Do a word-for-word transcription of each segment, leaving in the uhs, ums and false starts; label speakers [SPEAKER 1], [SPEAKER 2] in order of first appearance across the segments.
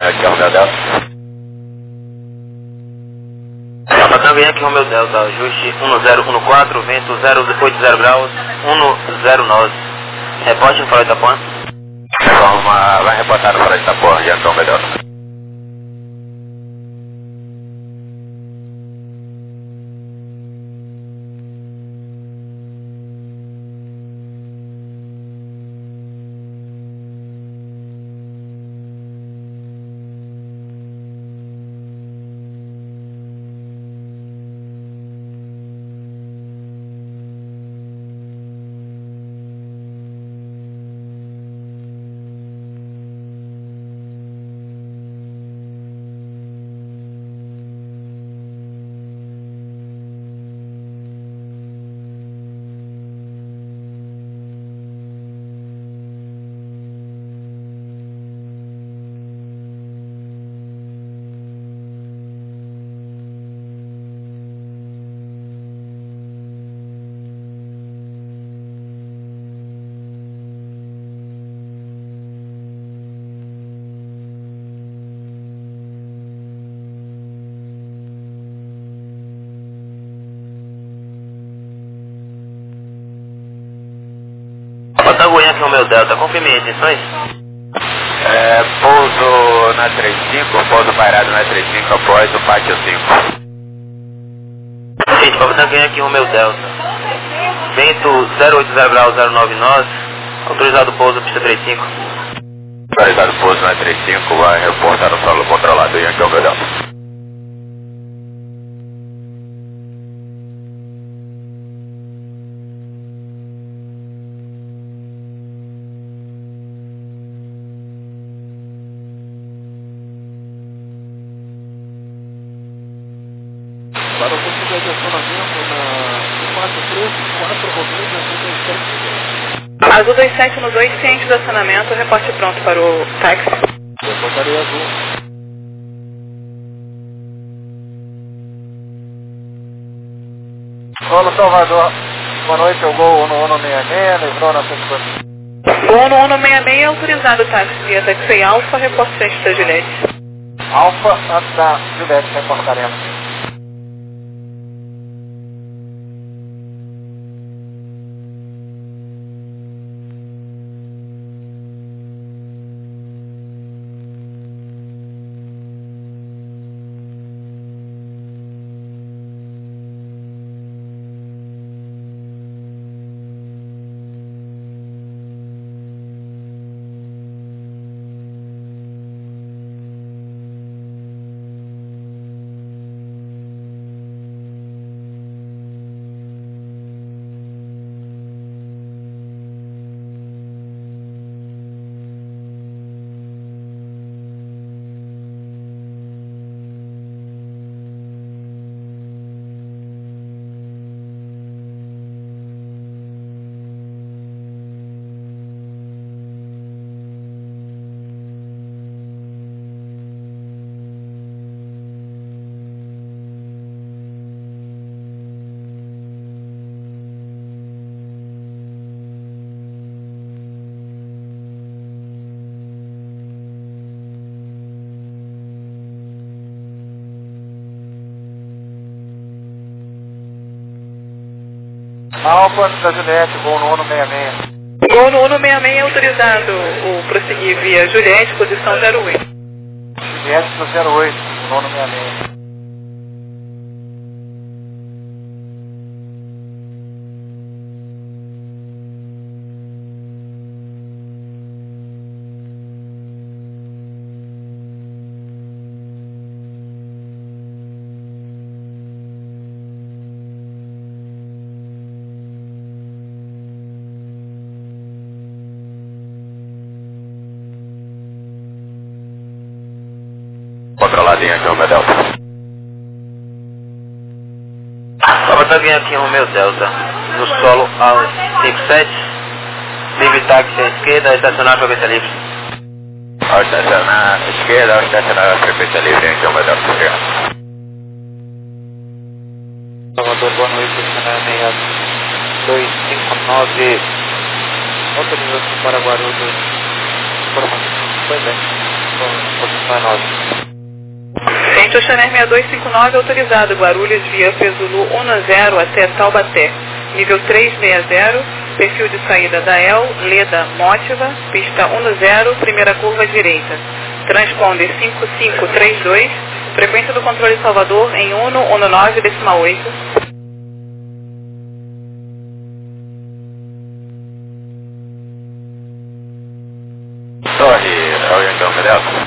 [SPEAKER 1] Aqui é o meu Delta.
[SPEAKER 2] Alfa Tango Yankee Romeo Delta, ajuste um zero um quatro, vento zero oito zero graus, um zero nove. Reporte no Farol Itapuã.
[SPEAKER 1] Vamos, vai reportar no Farol Itapuã, Yankee Romeo Delta.
[SPEAKER 2] Alfa Tango Yankee Romeo Delta, confirme as intenções.
[SPEAKER 1] É, pouso na trinta e cinco, pouso pairado na trinta e cinco após o pátio cinco.
[SPEAKER 2] Gente, Alfa Tango Yankee Romeo Delta. Vento zero oito zero graus zero nove nove, autorizado o pouso pista trinta e cinco.
[SPEAKER 1] Autorizado o pouso na trinta e cinco, vai reportar no solo controlado, Yankee Romeo Delta.
[SPEAKER 3] Para o possível de acionamento na quatro três quatro Romeo Azul dois sete.
[SPEAKER 4] Azul dois sete no dois, ciente do acionamento, reporte pronto para o táxi.
[SPEAKER 3] Reportaria Azul. Solo Salvador, boa noite, eu vou no um seis seis, livrou na cento e cinquenta.
[SPEAKER 4] O um um seis seis é autorizado o táxi via Taxi Alfa, reporte frente da Juliette.
[SPEAKER 3] Alfa, antes da Juliette, reportaremos. Alfa da Juliette, voo no um seis seis.
[SPEAKER 4] Gol no um seis seis é autorizado o prosseguir via Juliette, posição zero oito.
[SPEAKER 3] Juliette do zero oito, no um seis seis.
[SPEAKER 1] Controlado, Yankee Romeo Delta.
[SPEAKER 2] Alfa Tango Yankee Romeo Delta, no solo ao cinco sete, livre táxi à esquerda, estacionar para frequência livre.
[SPEAKER 1] Ao estacionar à esquerda, ao estacionar a frequência livre, Yankee Romeo Delta. Obrigado.
[SPEAKER 3] Salvador, boa noite, seis dois cinco nove, autorização para Guarulhos, informação, foi bem,
[SPEAKER 2] nove.
[SPEAKER 4] Frente ao Chanel seis dois cinco nove, autorizado Guarulhos via Zulu um zero até Taubaté. Nível trezentos e sessenta, perfil de saída da E L, Leda Mótiva, pista um zero, primeira curva direita. Transponder cinco cinco três dois, frequência do controle Salvador em um um nove decimal oito.
[SPEAKER 1] Torre, é o Yankão Delta.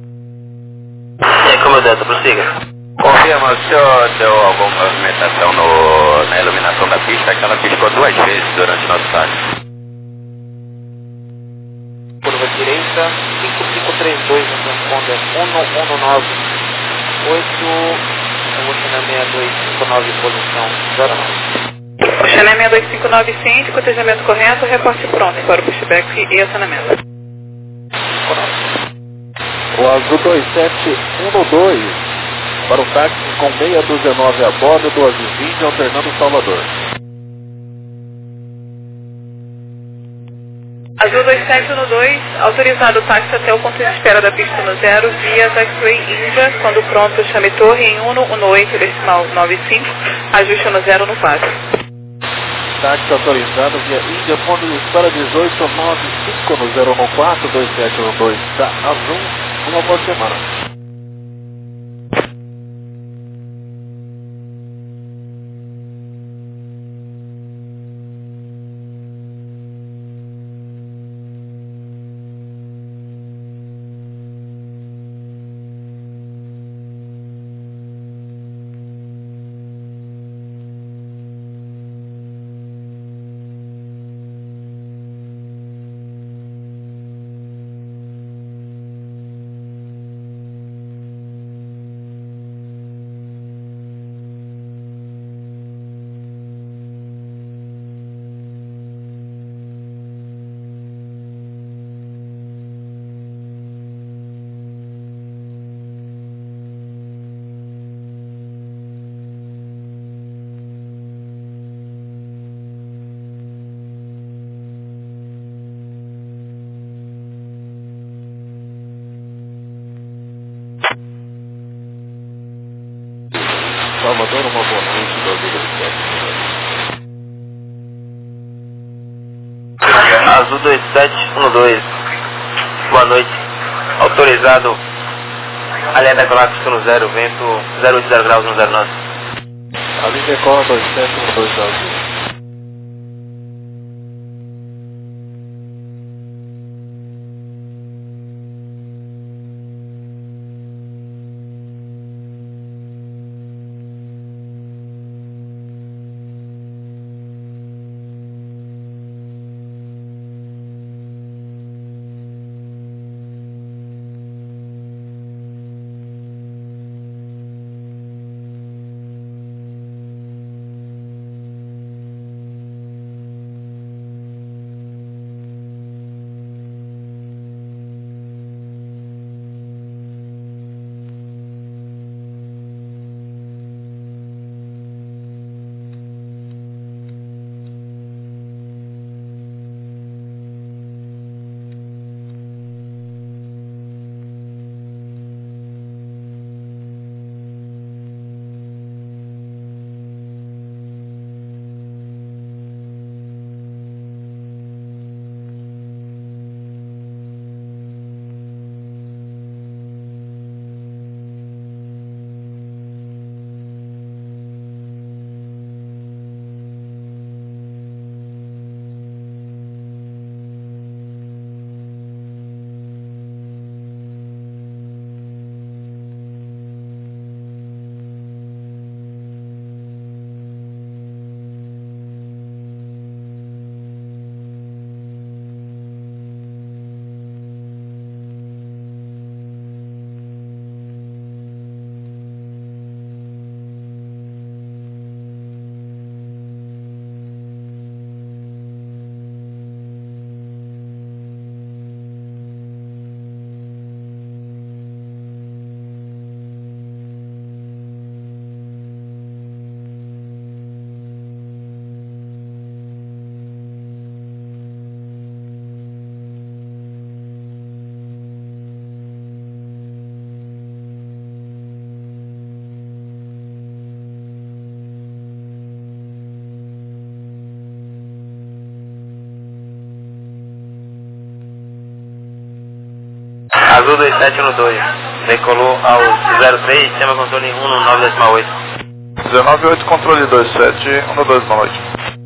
[SPEAKER 2] E aí, como Delta, prossiga.
[SPEAKER 1] Confirma, o senhor deu alguma movimentação no, na iluminação da pista, que ela piscou duas vezes durante o nosso táxi.
[SPEAKER 3] Curva direita, cinco cinco três dois no transponder um um nove oito, o Chanel seis dois cinco nove, posição zero nove.
[SPEAKER 4] O Chanel seis dois cinco nove ciente, cotejamento correto, reporte pronto para o pushback e acionamento.
[SPEAKER 3] O Azul dois sete um dois, para o táxi com seis dezenove a bordo do Azul vinte, alternando Salvador.
[SPEAKER 4] Azul dois sete um dois, autorizado o táxi até o ponto de espera da pista no zero, via Taxiway Índia, quando pronto chame torre em um um oito decimal nove cinco, ajuste no zero no quatro.
[SPEAKER 3] Táxi autorizado via Índia, ponto de espera dezoito nove cinco no zero um quatro dois sete um dois, da Azul, uma boa semana. Salvador, uma boa noite do Azul dois sete.
[SPEAKER 2] Azul dois sete um dois, boa noite. Autorizado Além da Galáxia no zero, vento zero oito zero graus no zero nove.
[SPEAKER 3] A linha Cor dois sete um dois Azul.
[SPEAKER 2] Zulu dois sete um dois. Decolou ao zero três, sistema controle um nove oito.
[SPEAKER 5] dezenove oito, controle dois sete um dois, boa noite.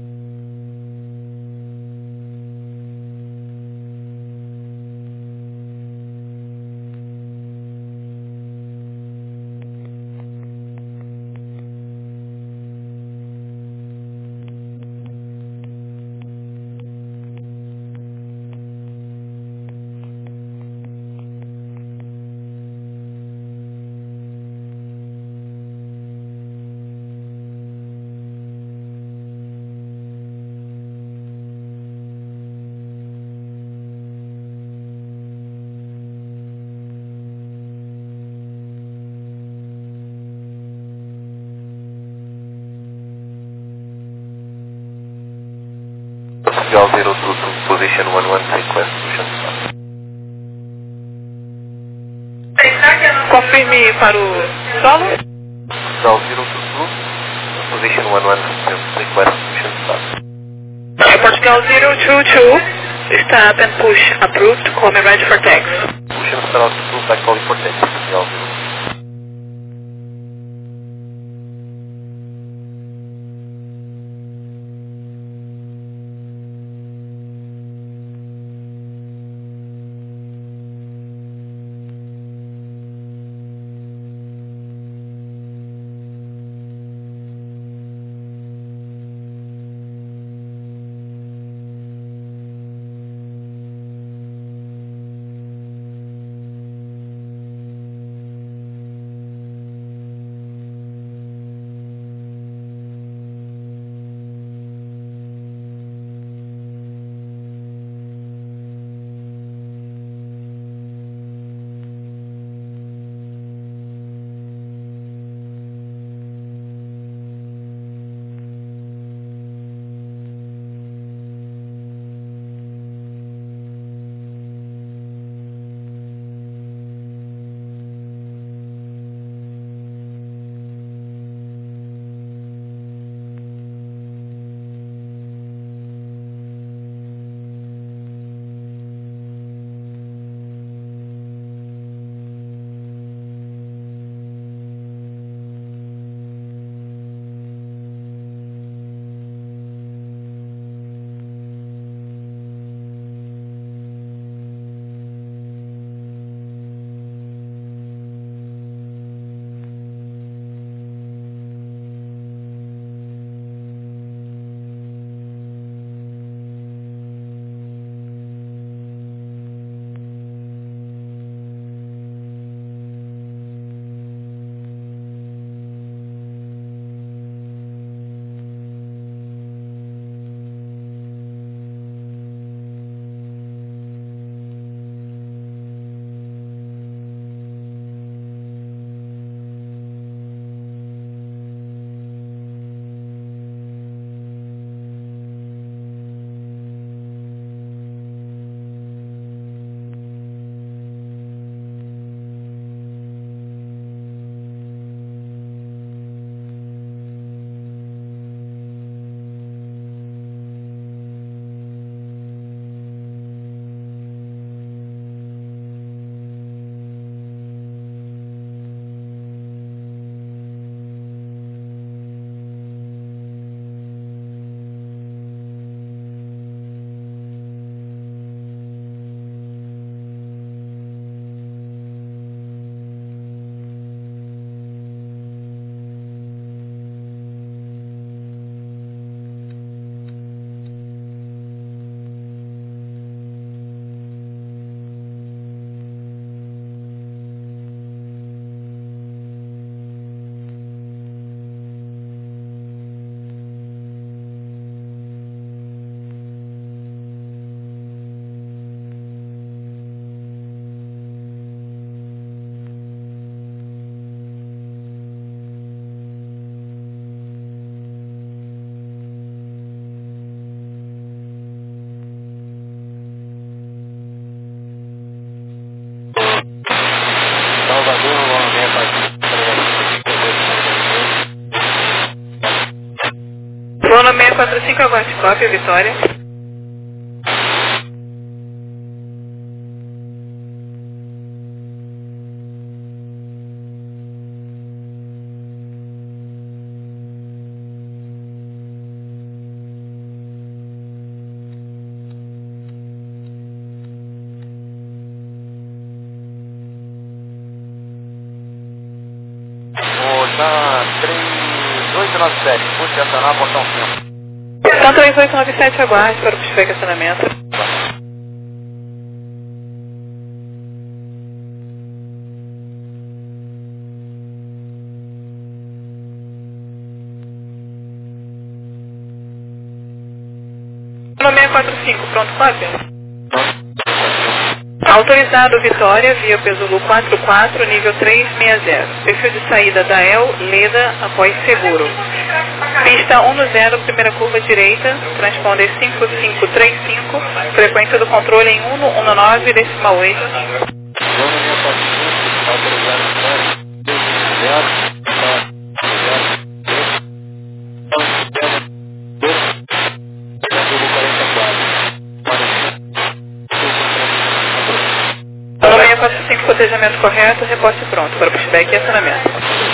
[SPEAKER 2] zero two two, position one one, request push and start.
[SPEAKER 4] Confirme para o solo.
[SPEAKER 2] zero two two, position one one, request push and start.
[SPEAKER 4] Portugal zero two two, stop and push, approved, come ready for tax.
[SPEAKER 2] Push and start approved by calling for tax, Portugal zero.
[SPEAKER 4] Lona seis quatro cinco, aguarde cópia, Vitória.
[SPEAKER 5] Tá três oito nove sete, puxa acionar, portão cinco.
[SPEAKER 4] Então três oito nove sete, aguarde para o pushback acionamento. No seis quatro cinco, pronto, cópia? Autorizado Vitória, via Pesulu quatro quatro, nível três seis zero. Perfil de saída da E L, Leda, após seguro. Pista um zero, primeira curva direita, transponder cinco cinco três cinco, frequência do controle em um um nove, decimal oito. No seis quatro cinco, cotejamento correto, reporte pronto para pushback e acionamento.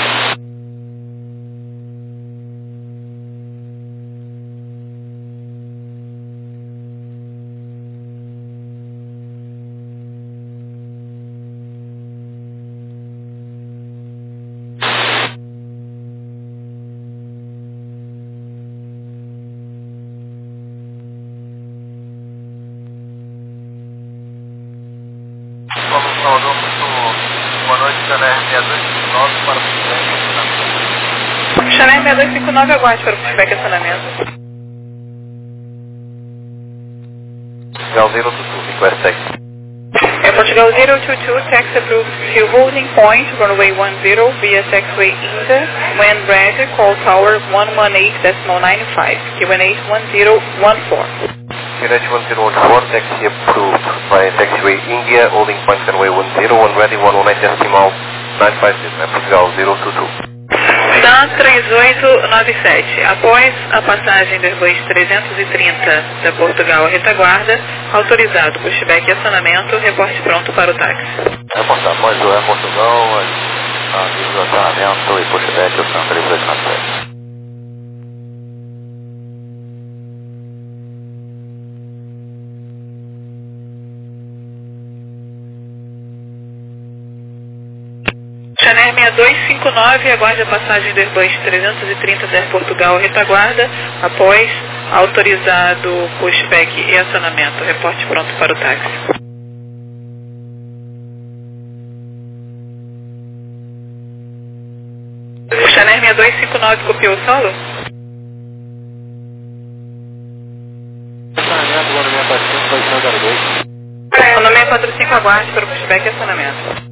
[SPEAKER 5] Vamos, Salvador, muito boa noite, Chanel seis dois cinco nove para o pushback e acionamento.
[SPEAKER 4] Chanel seis dois cinco nove, aguarde para o pushback e acionamento.
[SPEAKER 5] Portugal zero two two, request taxi.
[SPEAKER 4] Air Portugal zero two two, taxi approved to holding point, runway one zero, via taxiway India, when ready, call tower one one eight decimal nine five, Q N eight one zero one four.
[SPEAKER 5] Q N eight one zero one four, taxi approved by taxiway India, holding point runway one zero, one ready, one one eight decimal nine five zero, Air Portugal zero two two.
[SPEAKER 4] Dan três oito nove sete. Após a passagem do Airbus trezentos e trinta da Portugal à retaguarda, autorizado pushback e acionamento, reporte pronto para o táxi.
[SPEAKER 5] Reportar após o Air Portugal, aviso acionamento e pushback, o São três oito nove sete.
[SPEAKER 4] Chanel seis dois cinco nove, aguarde a passagem do Airbus trezentos e trinta da Air Portugal à retaguarda, após autorizado pushback e acionamento, reporte pronto para o táxi. Chanel seis dois cinco nove, copiou o solo?
[SPEAKER 5] Acionamento, no seis quatro cinco, posição zero dois.
[SPEAKER 4] No seis quatro cinco, aguarde para o pushback e acionamento.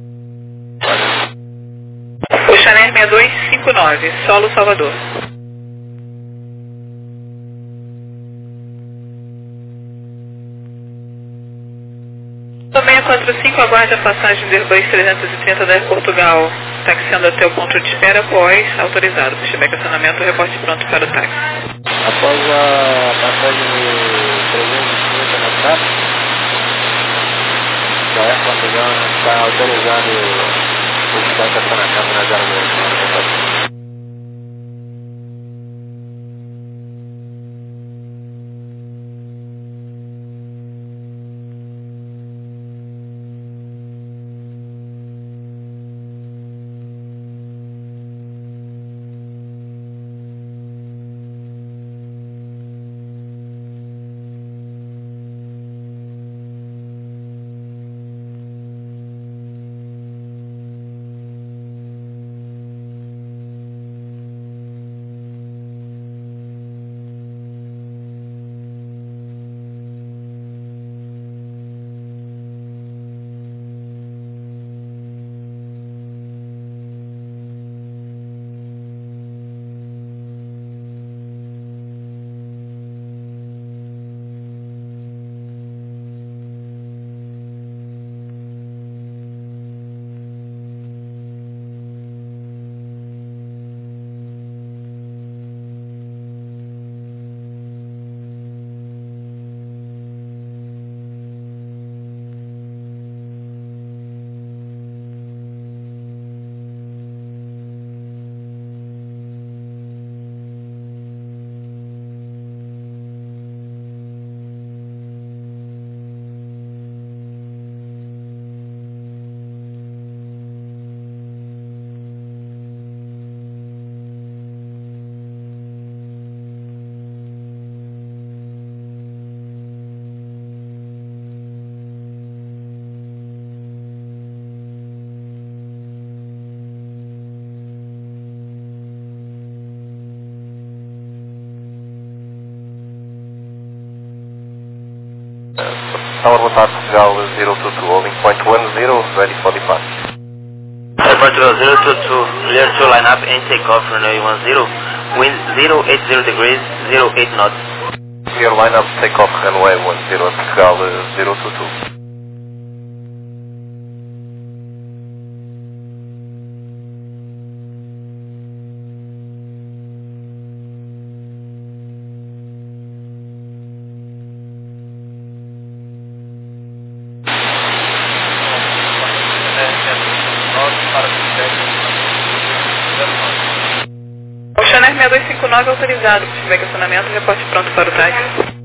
[SPEAKER 4] O Chanel seis dois cinco nove, solo Salvador. No seis quatro cinco, aguarde a passagem do Airbus trezentos e trinta da Air Portugal, taxiando até o ponto de espera após autorizado. Pushback e acionamento, reporte pronto para o táxi.
[SPEAKER 5] Após a passagem do trezentos e trinta na TAP, da Air Portugal está autorizado o pushback e acionamento na zero dois. Tower, boa tarde, Portugal zero two two, holding point one zero, ready for departure.
[SPEAKER 2] Portugal zero two two, clear to line up and take off runway one zero, wind zero eight zero degrees, zero eight knots.
[SPEAKER 5] Clear line up, take off runway one zero, Portugal zero two two.
[SPEAKER 4] Oceaner sessenta e dois cinquenta e nove autorizado. Se tiver questionamento, reporte pronto para o táxi.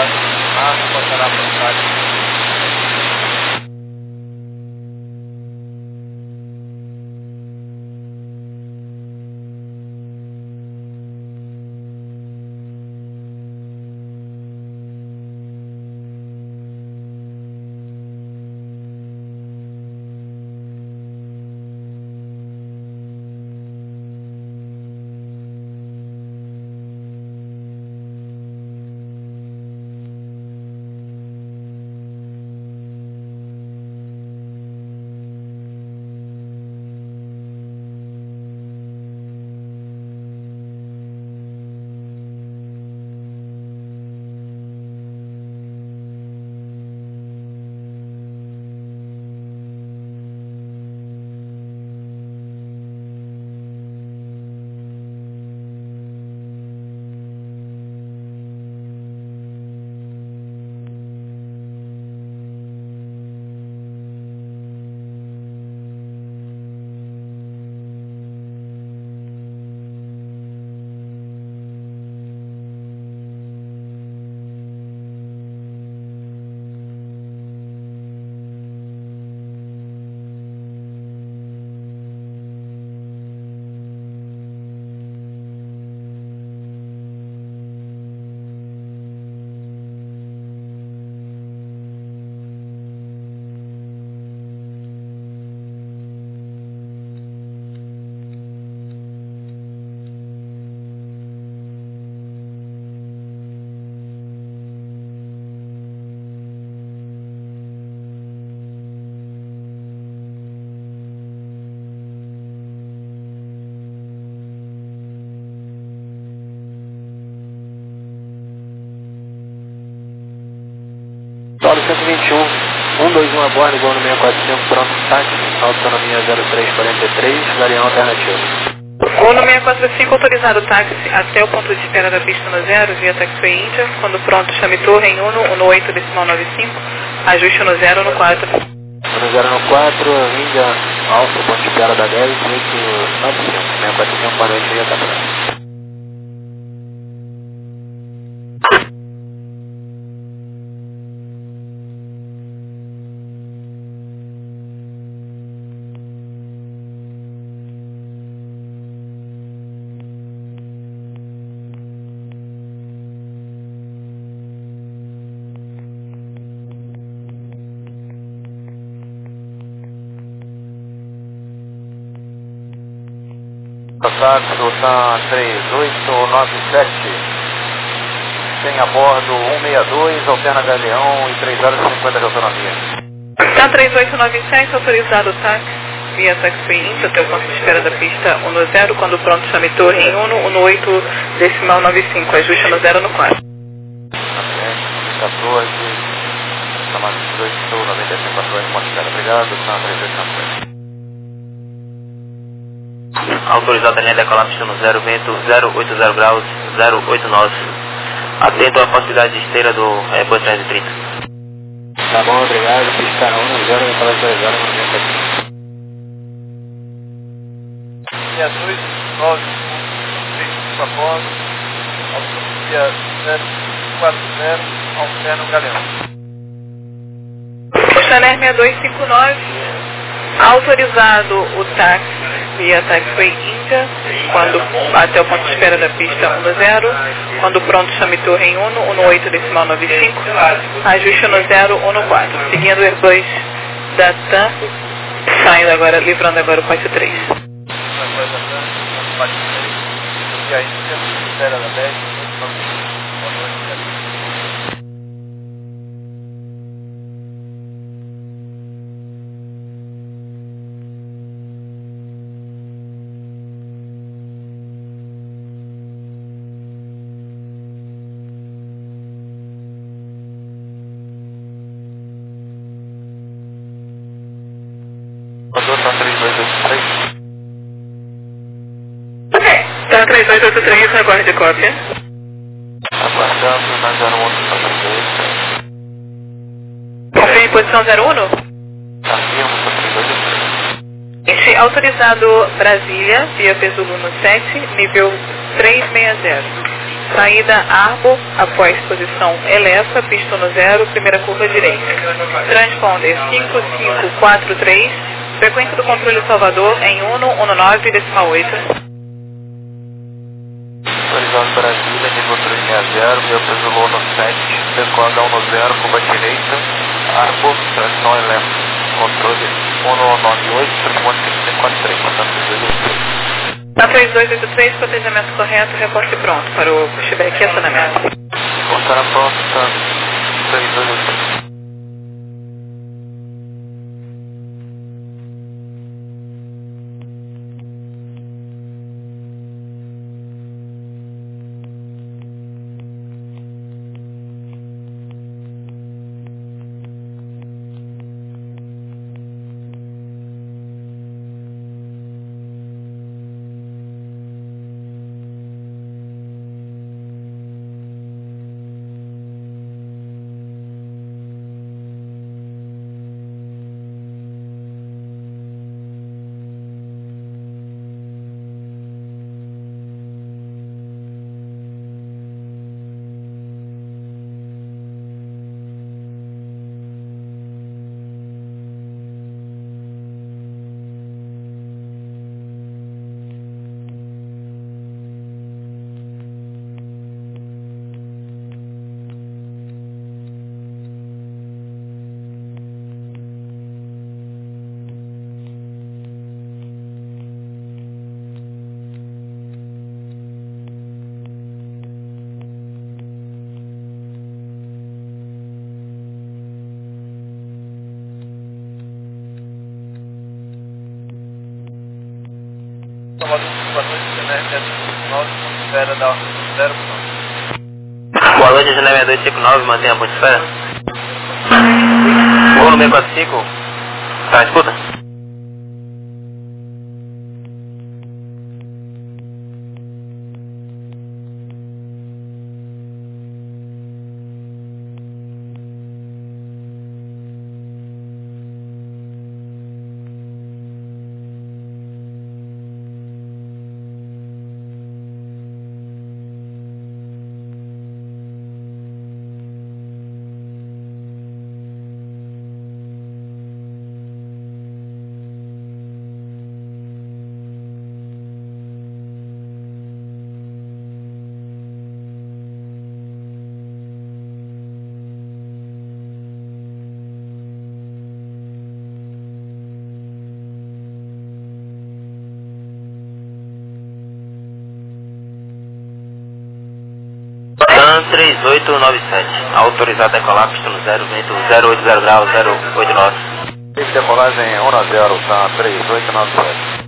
[SPEAKER 3] Solo cento e vinte e um, cento e vinte e um a bordo, igual no seiscentos e quarenta e cinco, pronto, táxi, autonomia zero três quarenta e três, variante alternativa.
[SPEAKER 4] Gol no seiscentos e quarenta e cinco, autorizado táxi até o ponto de espera da pista no zero, via Taxiway Índia. Quando pronto, chame torre em uno, no oito decimal noventa e cinco, ajuste no zero no quatro.
[SPEAKER 3] No zero no quatro, Índia, Alfa, ponto de espera da dez, oito nove cinco, seiscentos e quarenta e cinco, boa noite, via Taxiway.
[SPEAKER 5] Saxo, TAM três oito nove sete, tem a bordo cento e sessenta e dois, alterna Galeão e três horas e cinquenta de autonomia.
[SPEAKER 4] TAM três oito nove sete, autorizado táxi via Taxiway Índia até o ponto de espera da pista um no zero, quando pronto, chame torre em uno, no oito decimal noventa e cinco, ajuste no zero no quatro.
[SPEAKER 5] quatorze, chamado dezoito, noventa e cinco, ações, ponto de espera, obrigado, TAM três oito nove sete.
[SPEAKER 2] Autorizado a linha decolar pista no zero, vento zero oito zero graus, zero oito nove. Atento à possibilidade de esteira do Airbus trezentos e trinta.
[SPEAKER 3] Tá bom, obrigado, pista um no zero, decolar dois horas, noventa e cinco.
[SPEAKER 5] Linha dois nove um, três cinco a bordo, autonomia zero quatro zero, alterna Galeão.
[SPEAKER 4] Oceaner sessenta e dois cinquenta e nove, autorizado o táxi via Taxiway Índia, quando até o ponto de espera da pista um no zero, quando pronto, chame torre em uno, no oito decimal noventa e cinco, ajuste no zero, um no quatro, seguindo o Airbus da TAM, saindo agora, livrando agora o Pátio três.
[SPEAKER 5] E aí, espera da dez, boa noite.
[SPEAKER 4] três dois oito três, aguarde cópia.
[SPEAKER 3] Aguardando na zero um dois.
[SPEAKER 4] Confirme posição zero um?
[SPEAKER 3] Afirmo, só três dois oito três.
[SPEAKER 4] Este autorizado Brasília, via Pesuluno sete, nível trezentos e sessenta. Saída Arbo, após posição Elefa, pista no zero, primeira curva direita. Transponder cinco cinco quatro três, frequência do controle Salvador em um um nove decimal oito.
[SPEAKER 3] Autorizado Brasília, nível trezentos e sessenta, via Pesuluno sete, decola um zero, curva direita, Arbo, tração Elefa. Controle um um nove oito, transponder cinco quatro três,
[SPEAKER 4] Na três dois oito três, protegimento correto, reporte pronto para o pushback e acionamento.
[SPEAKER 3] Estará pronto, tá? três dois oito três.
[SPEAKER 2] Boa noite, Janela seis dois cinco nove, mantenha a ponte de fé. Voo no seis quatro cinco. Tá, escuta. três oito nove sete, autorizado a decolar, pista no zero, vento zero oito zero grau, zero oito nove.
[SPEAKER 5] Decolagem um a zero, tá, três oito nove sete.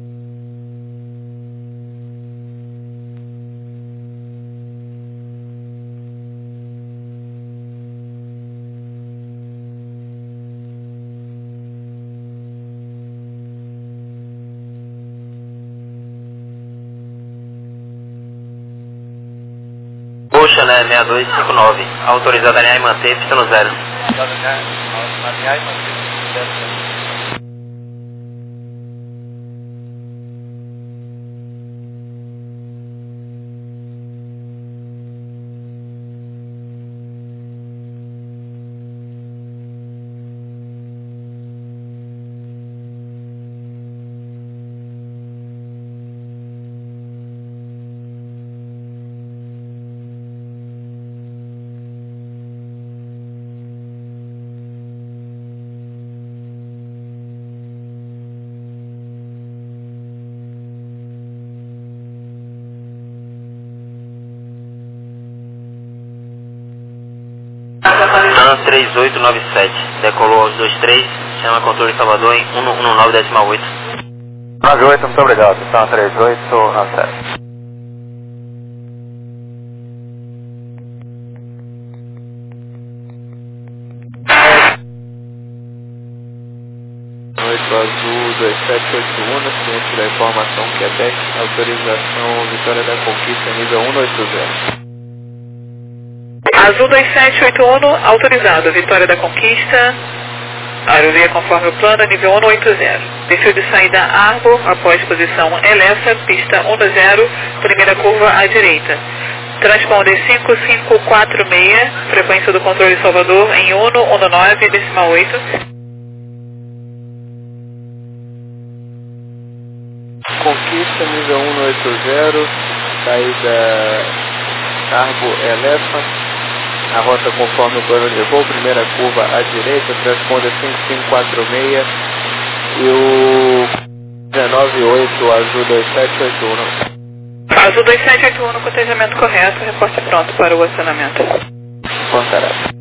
[SPEAKER 2] Poxa, né, seis dois cinco nove, autorizado a alinhar e manter, pista no zero.
[SPEAKER 3] Alinhar e manter, zero.
[SPEAKER 2] TAM três oito nove sete, decolou aos dois três, chama controle Salvador em um um nove decimal oito.
[SPEAKER 5] nove oito, muito obrigado. TAM três oito nove sete.
[SPEAKER 3] Azul dois sete oito Uno, ciente da informação Quebec, autorização Vitória da Conquista, nível um oito zero.
[SPEAKER 4] Azul dois sete oito um, autorizado, Vitória da Conquista, aerovia conforme o plano, nível um oito zero. Perfil de saída Arbor, após posição Elessa, pista um zero, primeira curva à direita. Transponder cinco cinco quatro seis, frequência do controle Salvador em um um nove, decimal oito.
[SPEAKER 3] Conquista, nível um oito zero, saída Arbor Elessa. A rota conforme o plano de voo, primeira curva à direita, transponder cinco cinco quatro seis e o dezenove oito, Azul dois sete oito um.
[SPEAKER 4] Azul dois sete oito um, cotejamento correto, reporte pronto para o acionamento.
[SPEAKER 3] Pontará.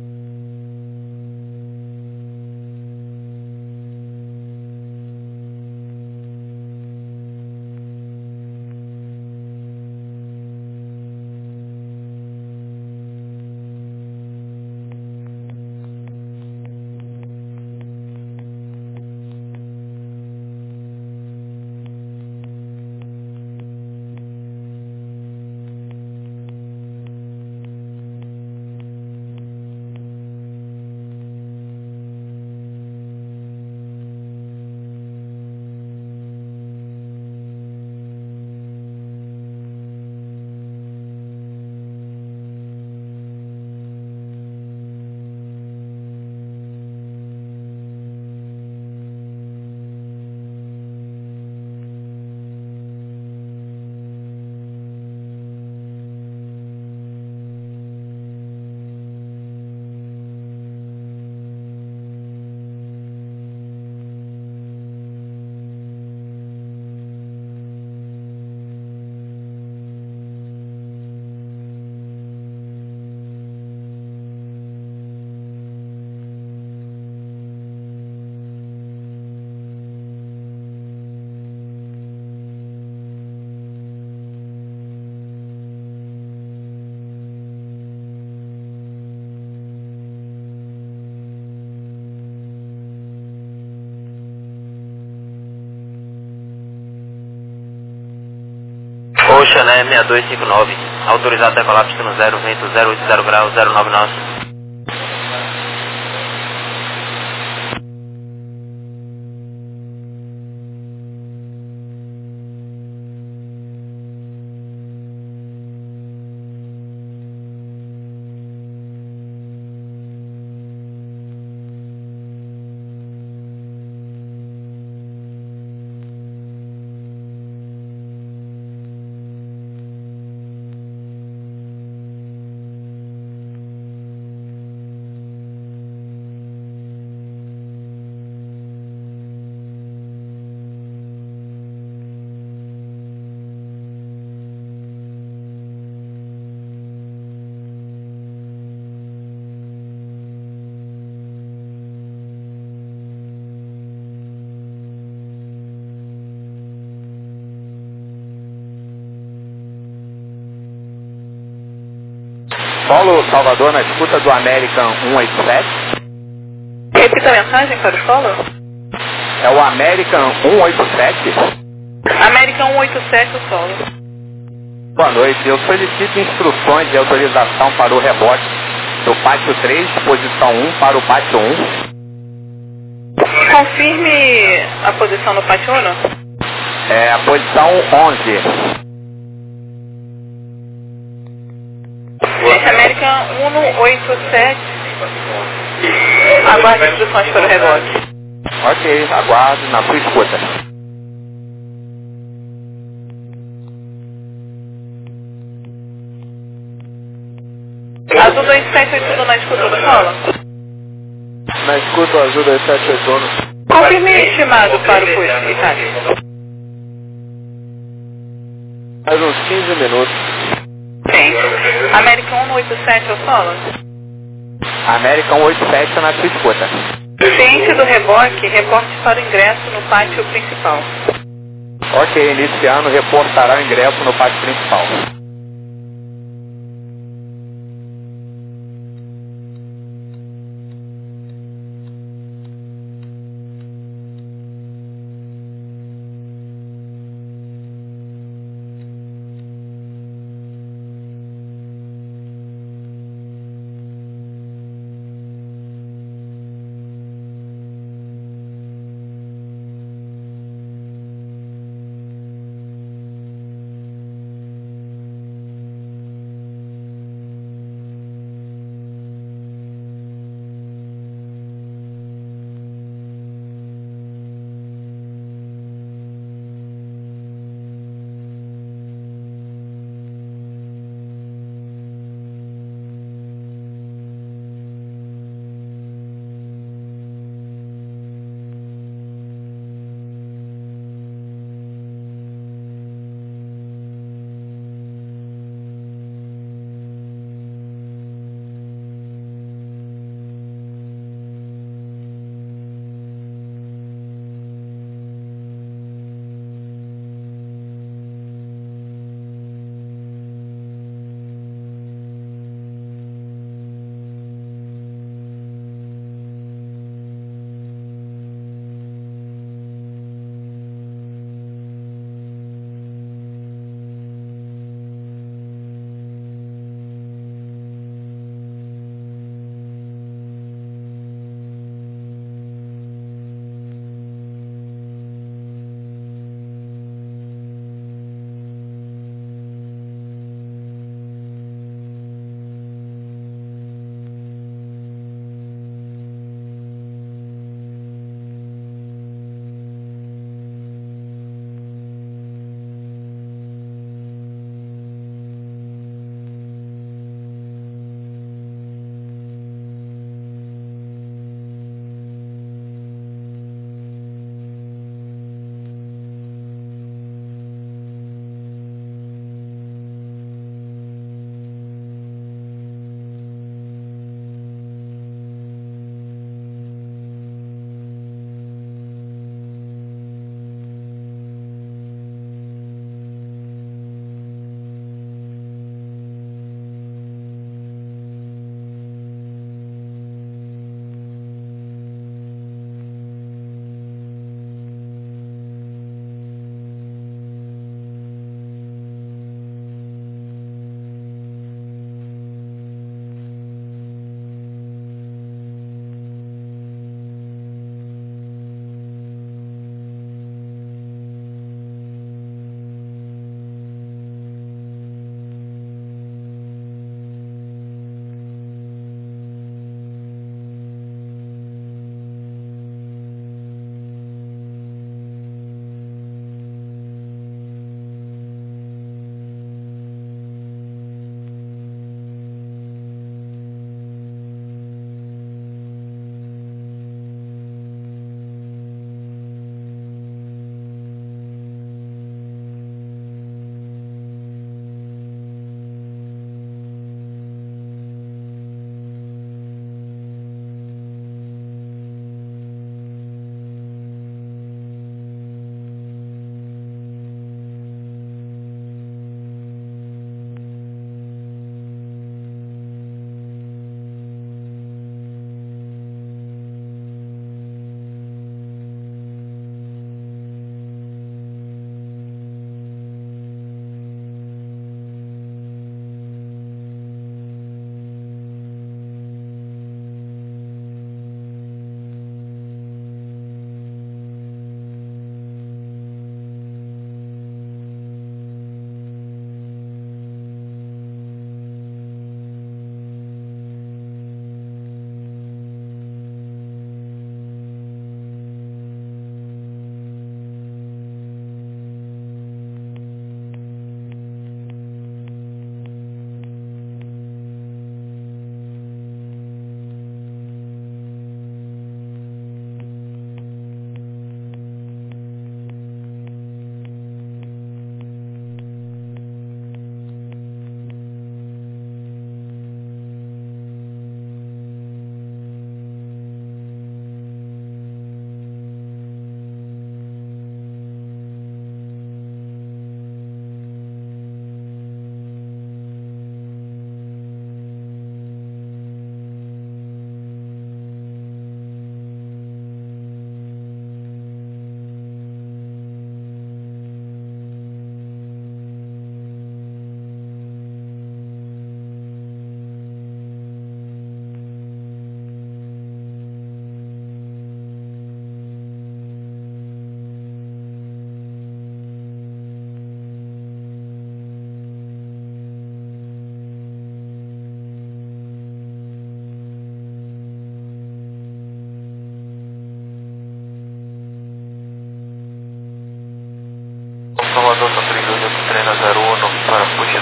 [SPEAKER 2] Ocean é seis dois cinco nove, autorizado decolar pista no zero, vento zero oito zero graus, zero nove nove.
[SPEAKER 1] Solo Salvador na escuta do American um oito sete.
[SPEAKER 4] Repita a mensagem para o solo.
[SPEAKER 1] É o American um oito sete.
[SPEAKER 4] American um oito sete, o solo.
[SPEAKER 1] Boa noite, eu solicito instruções de autorização para o rebote do pátio três, posição um para o pátio um.
[SPEAKER 4] Confirme a posição no pátio um.
[SPEAKER 1] É a posição onze.
[SPEAKER 4] Esse American um oito sete. Aguarde instruções para o rebote.
[SPEAKER 1] Ok, aguardo na sua escuta.
[SPEAKER 4] Azul dois sete oito um na escuta do solo.
[SPEAKER 3] Na escuta, Azul dois sete oito um.
[SPEAKER 4] Confirme estimado para o posto, Itália.
[SPEAKER 3] Mais uns quinze minutos.
[SPEAKER 4] Sim. American um oito sete, o solo.
[SPEAKER 1] American um oito sete na sua escuta.
[SPEAKER 4] Ciente do reboque, reporte para o ingresso no pátio principal.
[SPEAKER 1] Ok, iniciando, reportará o ingresso no pátio principal.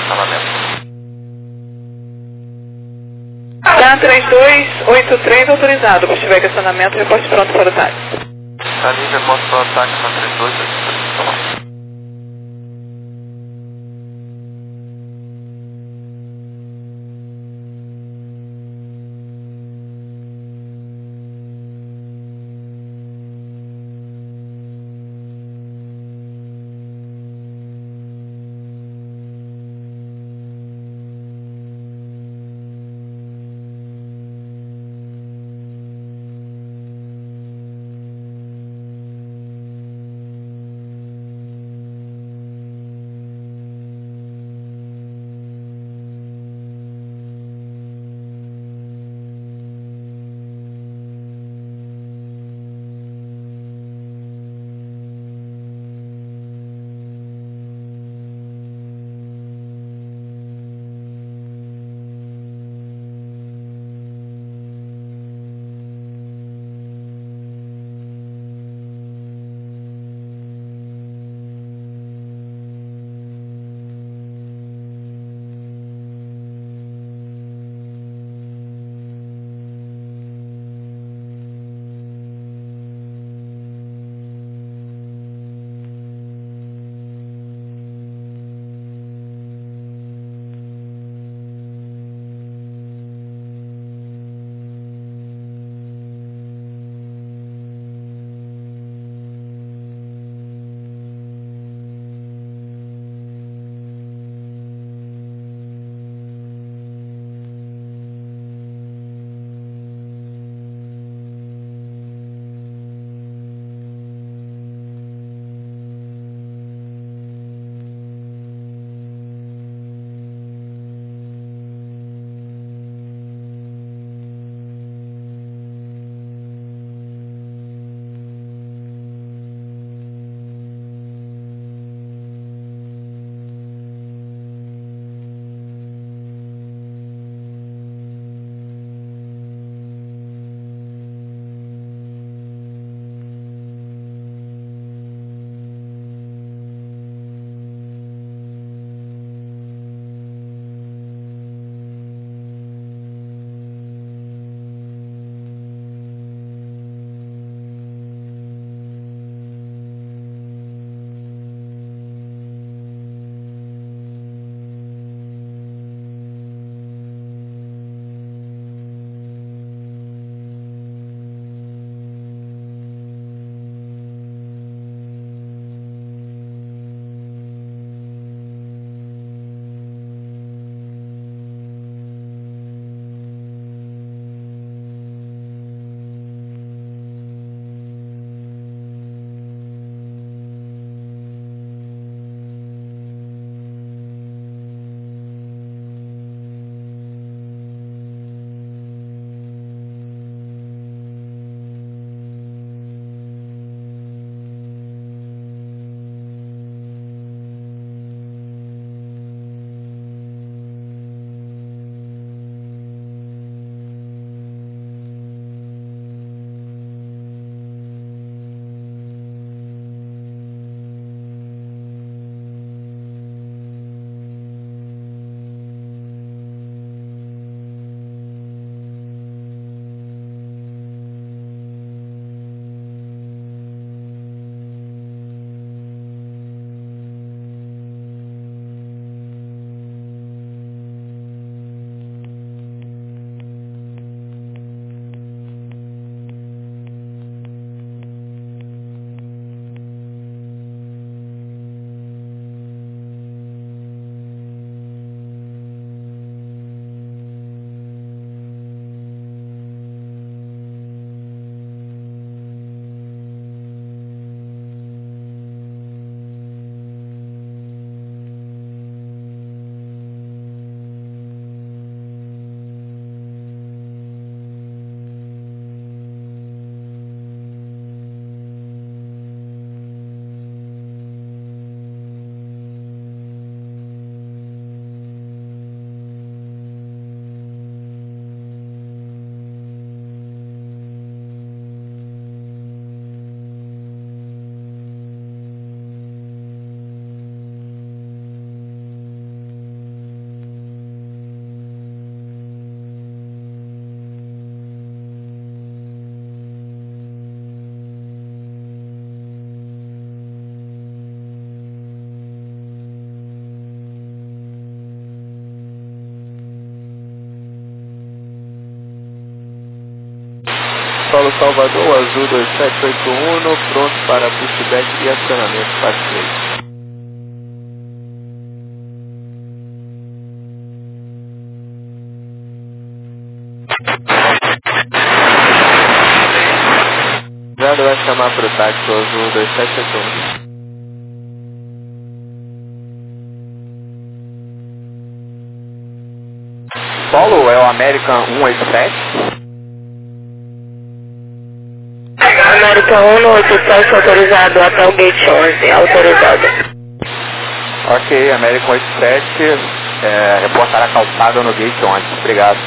[SPEAKER 3] estacionamento.
[SPEAKER 4] Dan três dois oito três autorizado. Se tiver questionamento, reporte pronto para o táxi.
[SPEAKER 3] Tá livre, reporte para o táxi na três dois oito três. Solo Salvador, Azul dois sete oito um, pronto para pushback e acionamento, parte três. Nada vai chamar para o táxi Azul dois sete oito um.
[SPEAKER 1] Solo é o American um oito sete.
[SPEAKER 6] American um oito sete autorizado até o gate onze, autorizado.
[SPEAKER 1] Ok, American oito sete, é, reportará calçada no gate onze. Obrigado.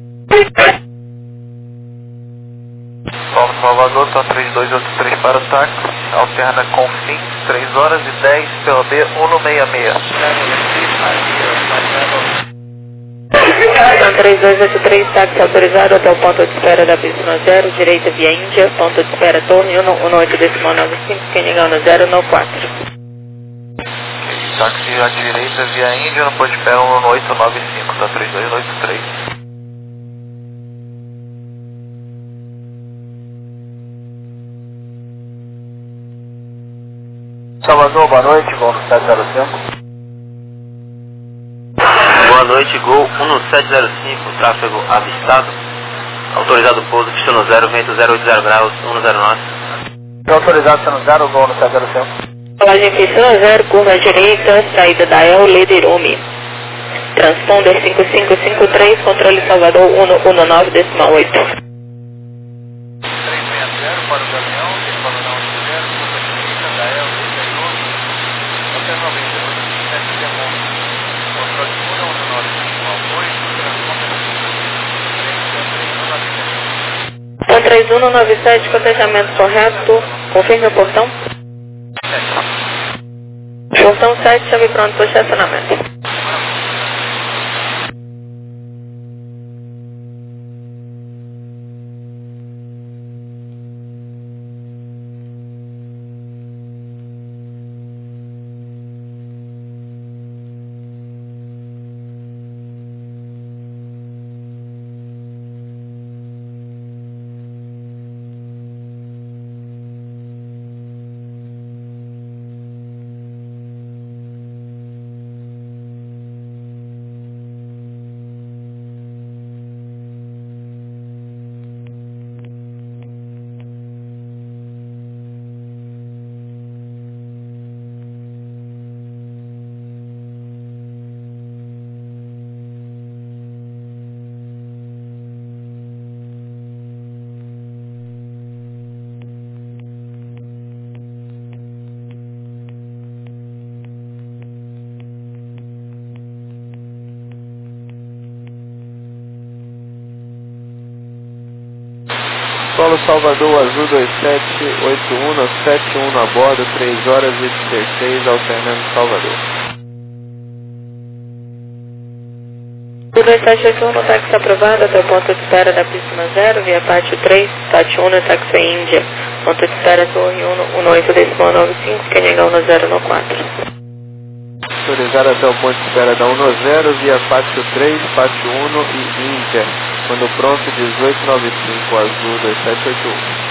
[SPEAKER 3] Paulo Salvador, tá três dois oito três para o táxi, alterna com fim, três horas e dez, P O B um seis seis.
[SPEAKER 6] Então, três dois oito três, táxi autorizado até o ponto de espera da pista zero, direita via Índia, ponto de espera Torre um oito decimal nove cinco, quem ligar no zero no quatro.
[SPEAKER 3] Táxi à direita via Índia, no ponto de espera um oito nove cinco, tá três dois oito três. Salvador, boa noite, Gol sete zero cinco.
[SPEAKER 2] Boa noite, Gol um sete zero cinco, tráfego avistado. Autorizado pouso, pista no zero, vento zero oito zero graus, um zero nove.
[SPEAKER 3] Autorizado pista no zero, Gol sete zero cinco.
[SPEAKER 6] Colagem pista no zero, curva à direita, saída da El Lederome. Transponder cinco cinco cinco três, controle Salvador um um nove decimal oito.
[SPEAKER 3] três seis zero para o caminhão, tem coronel zero, curva direita da El Lederome. Hotel noventa e oito, sete Demônio. Controle um um nove decimal oito, transponder
[SPEAKER 6] Então, três um nove sete, cotejamento correto. Confirme o portão. Portão sete, chave pronto para estacionamento.
[SPEAKER 3] Solo Salvador, Azul dois sete oito um, sete um a bordo, três horas e dezesseis, alternando Salvador.
[SPEAKER 6] dois sete oito um, táxi aprovado até o ponto de espera da pista zero, via pátio três, pátio um, táxi Índia, ponto de espera Torre um oito decimal nove cinco, quem ligar no zero no quatro.
[SPEAKER 3] Autorizado até o ponto de espera da um zero, via pátio três, pátio um e Índia. Quando pronto, dezoito nove cinco, Azul dois sete oito um.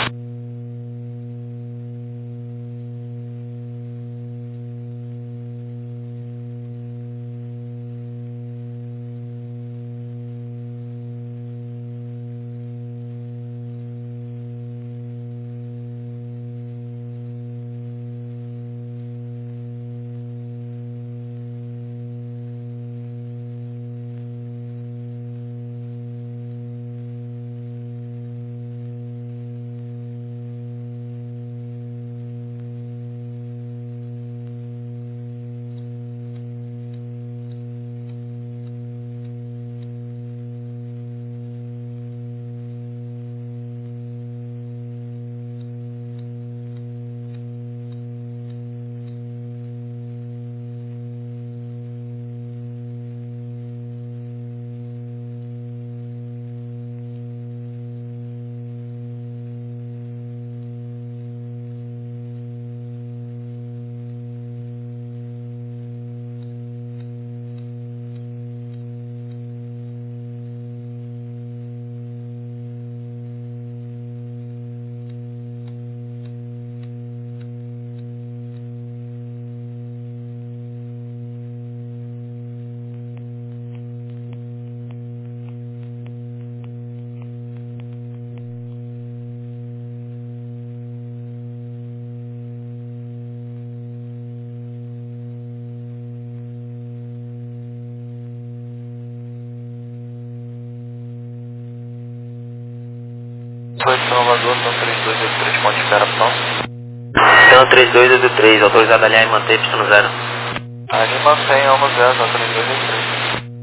[SPEAKER 3] Foi Salvador, são três dois oito três, ponto de espera, opção.
[SPEAKER 2] Então três dois oito três, autorizado a alinhar e manter, pista no zero.
[SPEAKER 3] Ali mantém, Alma zero, são três dois oito três.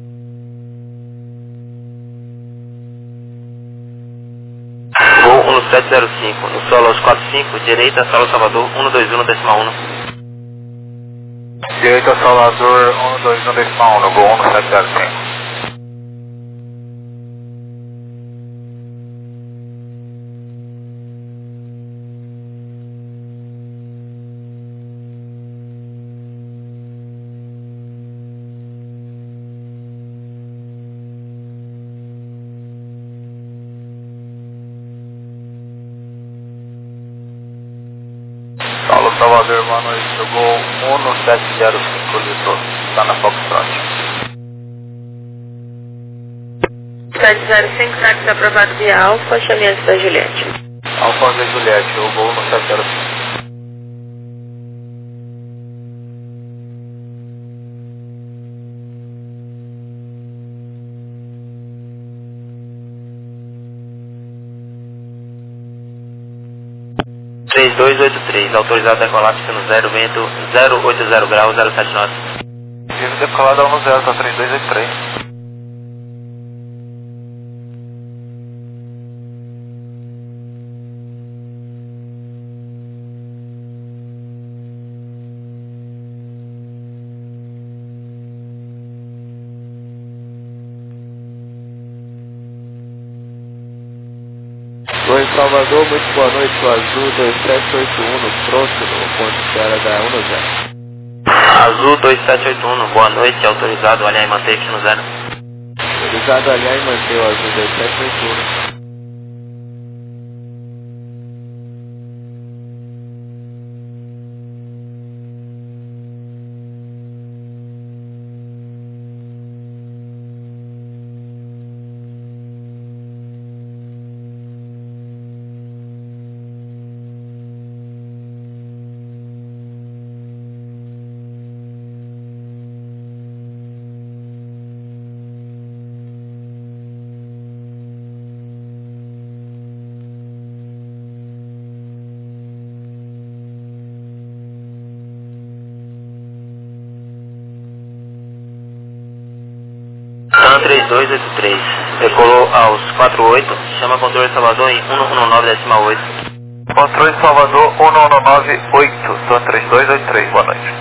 [SPEAKER 2] Voo um sete zero cinco, no solo aos quatro cinco, direita, solo Salvador, um dois um, decimal um.
[SPEAKER 3] Direita Salvador, um dois um, decimal um, voo um sete zero cinco. Paulo Salvador, boa noite. Jogou um sete zero cinco litros. Está na Foxtrot.
[SPEAKER 6] sete zero cinco, táxi aprovado via Alfa, chame antes da Juliette.
[SPEAKER 3] Alfa via Juliette, jogou um sete zero cinco.
[SPEAKER 2] três dois oito três, autorizado a decolar, pista no zero, vento zero oito zero graus, zero sete nove.
[SPEAKER 3] Tive decolado um zero, tá três dois oito três.
[SPEAKER 7] Oi, Salvador, muito boa noite, o Azul dois sete oito um no próximo, ponto de espera da um zero.
[SPEAKER 2] Azul dois sete oito um, boa noite, autorizado a alinhar e manter, pista no zero.
[SPEAKER 7] Autorizado a alinhar e manter o Azul dois sete oito um.
[SPEAKER 2] três dois oito três, decolou aos quatro oito, chama controle Salvador em um um nove decimal oito.
[SPEAKER 3] Controle Salvador um um nove oito, são três dois oito três, boa noite.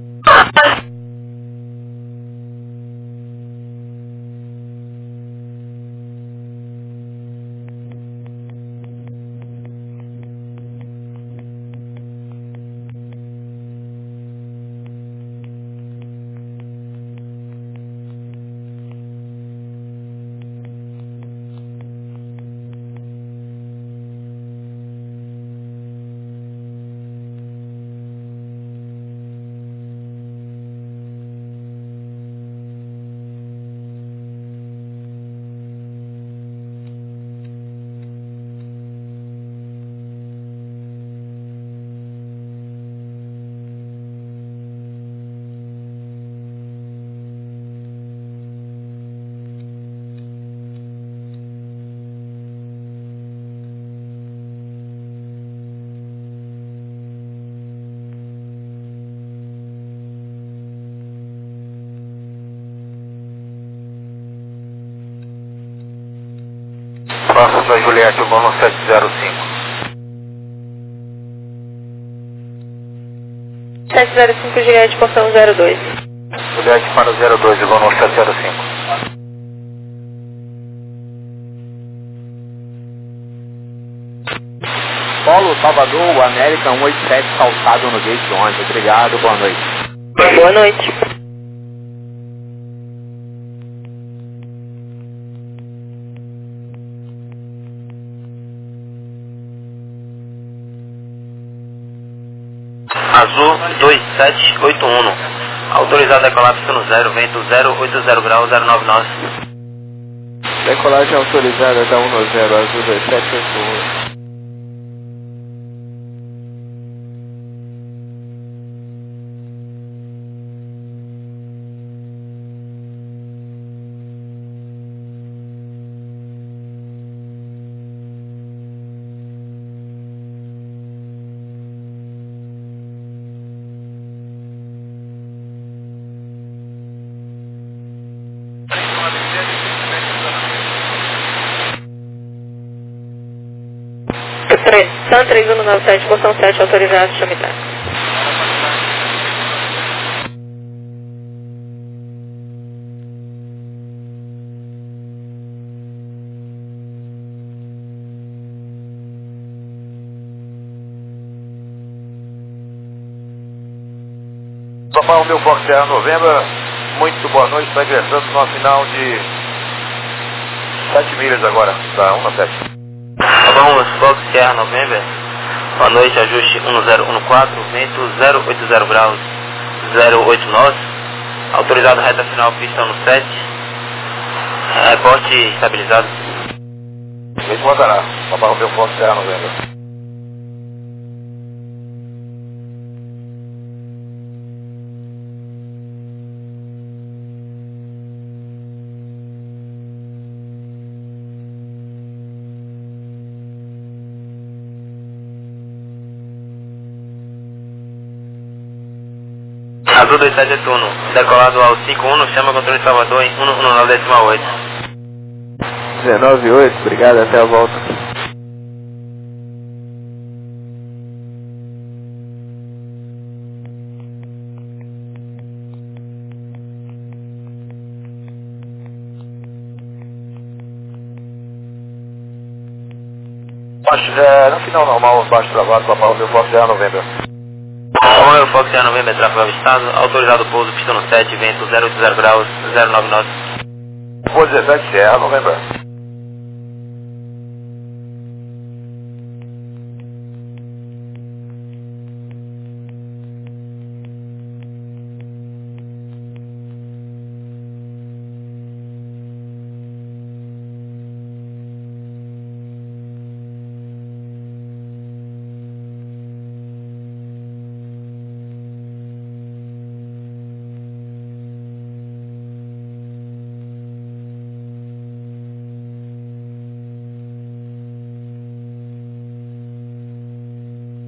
[SPEAKER 3] Próximo da Juliette, o Bono sete zero cinco.
[SPEAKER 6] sete zero cinco, Juliette, portão zero dois.
[SPEAKER 3] Juliette para o zero dois, o Bono sete zero cinco.
[SPEAKER 1] Polo Salvador, o América um oito sete calçado no gate onze. Obrigado, boa noite.
[SPEAKER 6] Boa noite.
[SPEAKER 2] Azul dois sete oito um, autorizado a decolar, pista no zero, vento zero oito zero graus, zero nove nove.
[SPEAKER 7] Decolagem autorizada da um zero, Azul dois sete oito um.
[SPEAKER 6] Sun três um nove sete, portão sete, autorizado, chame táxi.
[SPEAKER 3] Papa Romeo Fox Sierra November, muito boa noite, está ingressando no final de sete milhas agora, da um sete.
[SPEAKER 2] Papa Romeo Fox Sierra November, boa noite, ajuste um zero um quatro, vento zero oito zero graus, zero oito nós, autorizado reta final, pista no sete, reporte estabilizado.
[SPEAKER 3] Mesmo andará, Papa Romeo Fox Sierra November.
[SPEAKER 2] Azul dois sete oito um, decolado ao cinco um, chama controle de Salvador em um um nove oito.
[SPEAKER 7] dezenove oito, obrigado, até a volta.
[SPEAKER 3] Baixo, é, no final normal, baixo travado, Papa Romeo Fox Sierra November.
[SPEAKER 2] Papa Romeo Fox Sierra November, tráfego avistado, autorizado pouso, pista no sete, vento zero oito zero graus, zero nove nove.
[SPEAKER 3] Vou dezessete Sierra November.